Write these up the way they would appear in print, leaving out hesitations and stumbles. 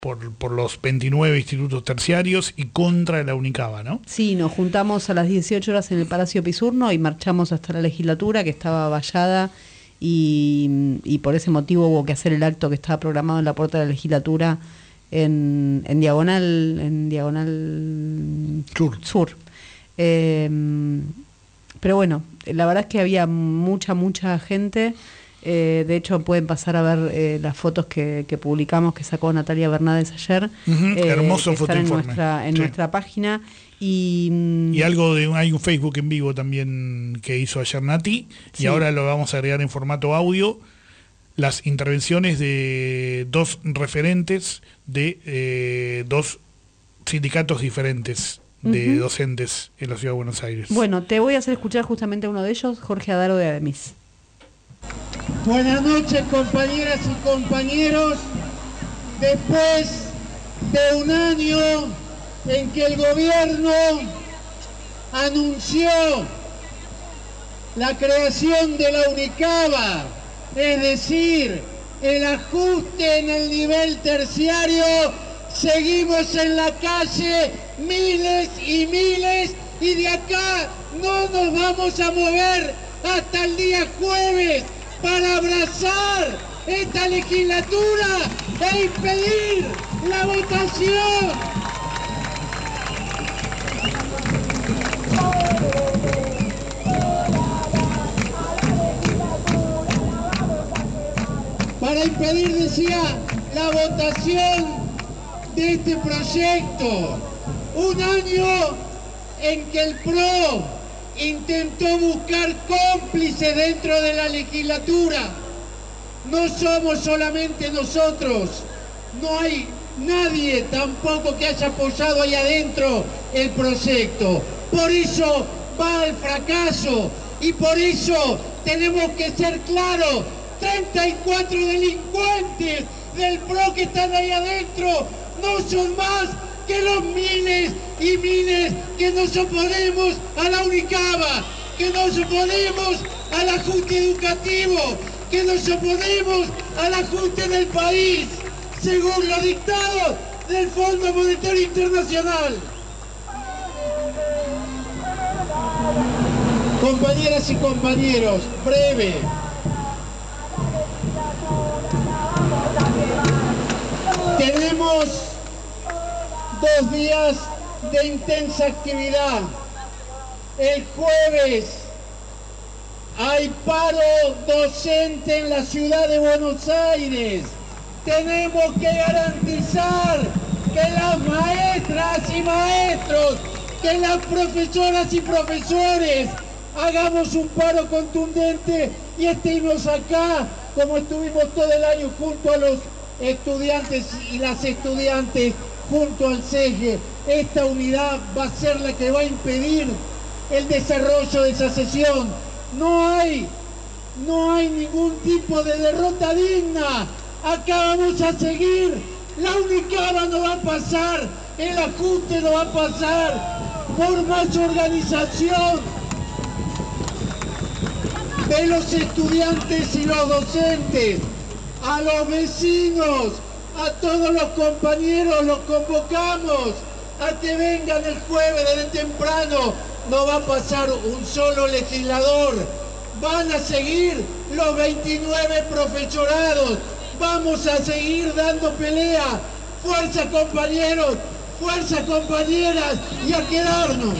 por los 29 institutos terciarios y contra la Unicaba, ¿no? Sí, nos juntamos a las 18 horas en el Palacio Pisurno y marchamos hasta la legislatura, que estaba vallada, y por ese motivo hubo que hacer el acto que estaba programado en la puerta de la legislatura en diagonal sur. Pero bueno, la verdad es que había mucha gente. De hecho, pueden pasar a ver las fotos que publicamos, que sacó Natalia Bernades ayer. Hermoso fotoinforme. En nuestra página. Y algo hay un Facebook en vivo también que hizo ayer Nati, sí. Y ahora lo vamos a agregar en formato audio, las intervenciones de dos referentes de dos sindicatos diferentes de docentes en la Ciudad de Buenos Aires. Bueno, te voy a hacer escuchar justamente a uno de ellos, Jorge Adaro de Ademis. Buenas noches, compañeras y compañeros. Después de un año en que el gobierno anunció la creación de la Unicaba, es decir, el ajuste en el nivel terciario, seguimos en la calle miles y de acá no nos vamos a mover hasta el día jueves para abrazar esta legislatura e impedir la votación. Para impedir, decía, la votación de este proyecto. Un año en que el PRO intentó buscar cómplices dentro de la legislatura. No somos solamente nosotros, no hay nadie tampoco que haya apoyado ahí adentro el proyecto. Por eso va al fracaso y por eso tenemos que ser claros. 34 delincuentes del PRO que están ahí adentro no son más que los miles y miles que nos oponemos a la Unicaba, que nos oponemos al ajuste educativo, que nos oponemos al ajuste del país, según los dictados del Fondo Monetario Internacional. Compañeras y compañeros, breve. Tenemos 2 días de intensa actividad. El jueves hay paro docente en la ciudad de Buenos Aires. Tenemos que garantizar que las maestras y maestros, que las profesoras y profesores hagamos un paro contundente y estemos acá como estuvimos todo el año junto a los estudiantes y las estudiantes, junto al CESGE. Esta unidad va a ser la que va a impedir el desarrollo de esa sesión. No hay ningún tipo de derrota digna. Acá vamos a seguir. La Unicaba no va a pasar, el ajuste no va a pasar. Por más organización de los estudiantes y los docentes, a los vecinos, a todos los compañeros los convocamos a que vengan el jueves desde temprano. No va a pasar un solo legislador, van a seguir los 29 profesorados, vamos a seguir dando pelea. Fuerza, compañeros, fuerza, compañeras, y a quedarnos.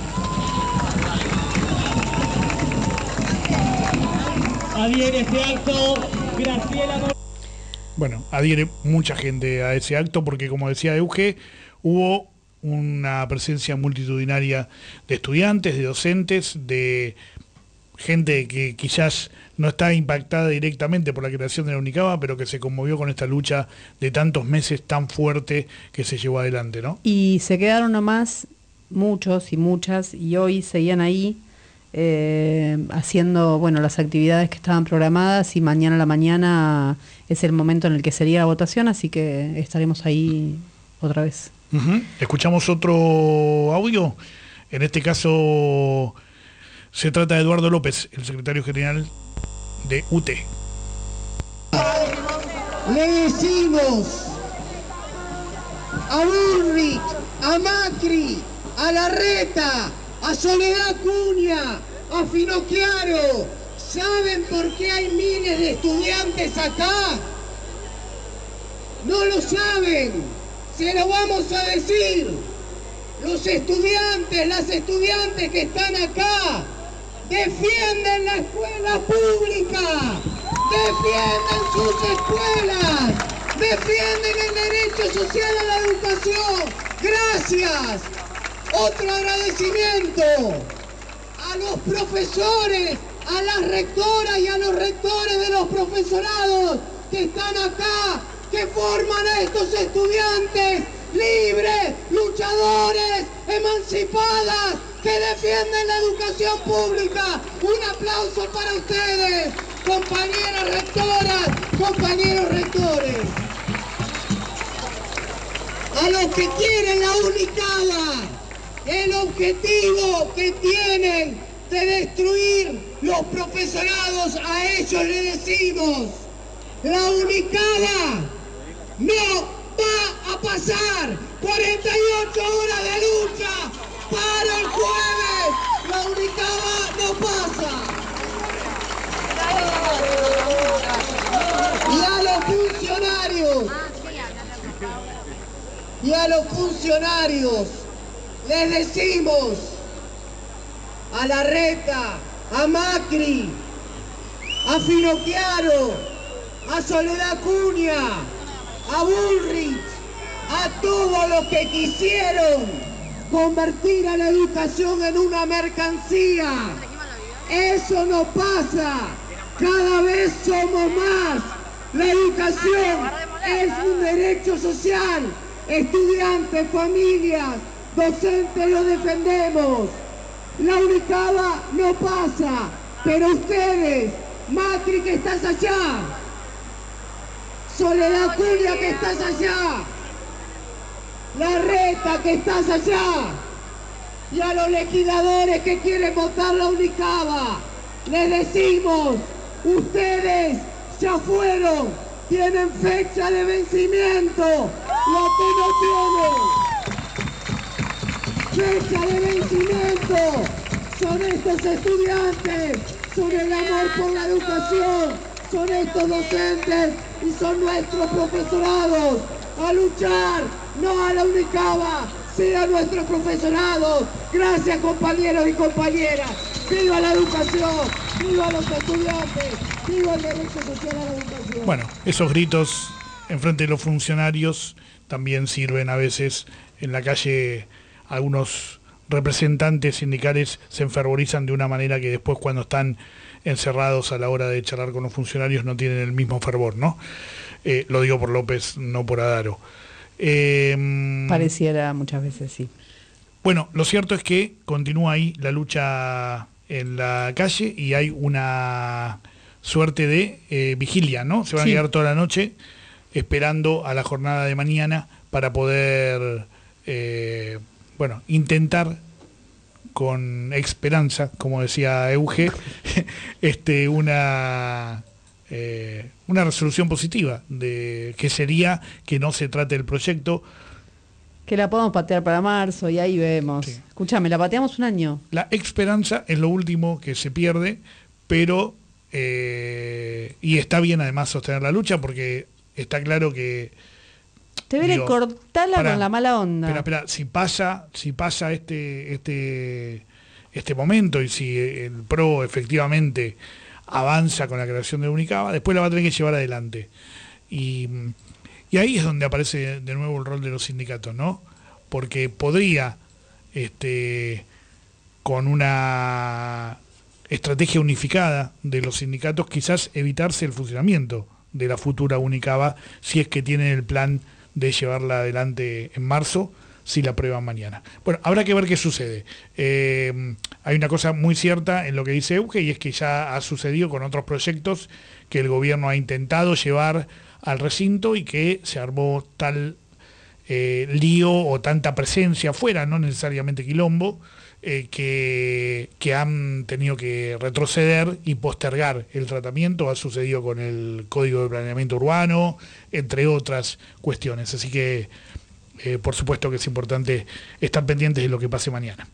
Adhiere este acto Graciela. Bueno, adhiere mucha gente a ese acto porque, como decía Euge, hubo una presencia multitudinaria de estudiantes, de docentes, de gente que quizás no está impactada directamente por la creación de la Unicaba, pero que se conmovió con esta lucha de tantos meses tan fuerte que se llevó adelante, ¿no? Y se quedaron nomás muchos y muchas, y hoy seguían ahí haciendo, bueno, las actividades que estaban programadas, y mañana a la mañana es el momento en el que sería la votación, así que estaremos ahí otra vez. Escuchamos otro audio. En este caso se trata de Eduardo López, el secretario general de UTE. Le decimos a Bullrich, a Macri, a Larreta, a Soledad Cunha, a Finocchiaro. ¿Saben por qué hay miles de estudiantes acá? No lo saben, se lo vamos a decir. Los estudiantes, las estudiantes que están acá, defienden la escuela pública, defienden sus escuelas, defienden el derecho social a la educación. Gracias. Otro agradecimiento a los profesores, a las rectoras y a los rectores de los profesorados que están acá, que forman a estos estudiantes libres, luchadores, emancipadas, que defienden la educación pública. Un aplauso para ustedes, compañeras rectoras, compañeros rectores. A los que quieren la UNICABA, el objetivo que tienen de destruir los profesorados, a ellos le decimos, la UNICABA no va a pasar. 48 horas de lucha para el jueves. La UNICABA no pasa. Y a los funcionarios les decimos, a Larreta, a Macri, a Finocchiaro, a Soledad Cunha, a Bullrich, a todos los que quisieron convertir a la educación en una mercancía. Eso no pasa. Cada vez somos más. La educación es un derecho social. Estudiantes, familias, docentes lo defendemos. La UNICABA no pasa, pero ustedes, Macri que estás allá, Soledad Cunha que estás allá, Larreta que estás allá, y a los legisladores que quieren votar la UNICABA, les decimos, ustedes ya fueron, tienen fecha de vencimiento. Lo que no tienen fecha de vencimiento son estos estudiantes, son el amor por la educación, son estos docentes y son nuestros profesorados. A luchar, no a la UNICABA, sí a nuestros profesorados. Gracias, compañeros y compañeras. ¡Viva la educación! ¡Viva los estudiantes! ¡Viva el derecho social a la educación! Bueno, esos gritos en frente de los funcionarios también sirven a veces en la calle. Algunos representantes sindicales se enfervorizan de una manera que después, cuando están encerrados a la hora de charlar con los funcionarios, no tienen el mismo fervor, ¿no? Lo digo por López, no por Adaro. Pareciera muchas veces, sí. Bueno, lo cierto es que continúa ahí la lucha en la calle y hay una suerte de vigilia, ¿no? Se van a quedar toda la noche esperando a la jornada de mañana para poder, intentar con esperanza, como decía Euge, una resolución positiva, de que sería que no se trate el proyecto. Que la podemos patear para marzo y ahí vemos. Sí. Escúchame, la pateamos un año. La esperanza es lo último que se pierde, pero y está bien además sostener la lucha, porque está claro que debería cortarla con la mala onda. Espera, si pasa este momento y si el PRO efectivamente avanza con la creación de UNICABA, después la va a tener que llevar adelante. Y ahí es donde aparece de nuevo el rol de los sindicatos, ¿no? Porque podría, con una estrategia unificada de los sindicatos, quizás evitarse el funcionamiento de la futura UNICABA, si es que tienen el plan de llevarla adelante en marzo, si la aprueban mañana. Bueno, habrá que ver qué sucede. Hay una cosa muy cierta en lo que dice Euge, y es que ya ha sucedido con otros proyectos que el gobierno ha intentado llevar al recinto y que se armó tal lío o tanta presencia afuera, no necesariamente quilombo, que han tenido que retroceder y postergar el tratamiento. Ha sucedido con el Código de Planeamiento Urbano, entre otras cuestiones. Así que por supuesto que es importante estar pendientes de lo que pase mañana.